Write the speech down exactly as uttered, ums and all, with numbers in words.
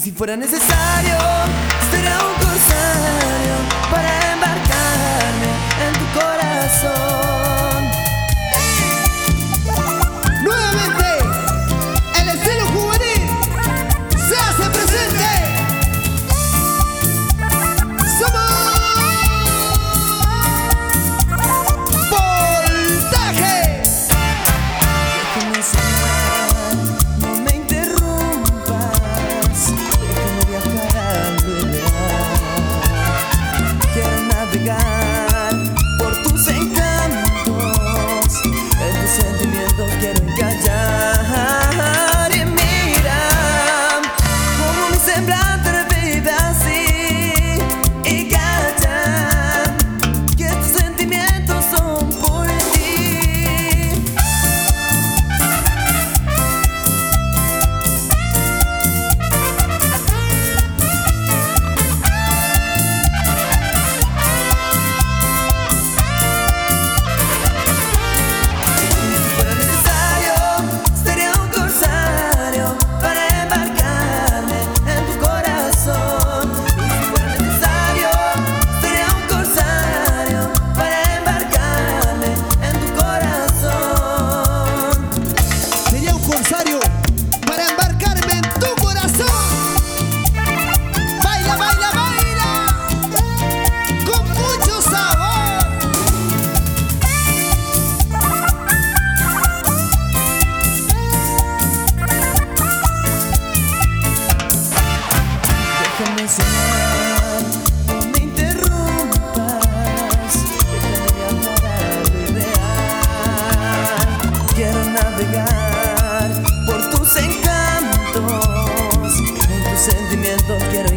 si fuera necesario, sería un corsario para embarcarme en tu corazón. Nuevamente, el estilo juvenil se hace presente. Somos Voltaje. Déjame soñar, no me interrumpas. Déjame viajar al ideal. Quiero navegar por tus encantos, en tus sentimientos quiero encallar. Y mira cómo mi semblante revive así, y calla que tus sentimientos son por ti. Para embarcarme en tu corazón. Baila, baila, baila con mucho sabor. Déjame soñar, no me interrumpas. Déjame viajar al ideal. Quiero navegar por tus encantos, en tus sentimientos quiero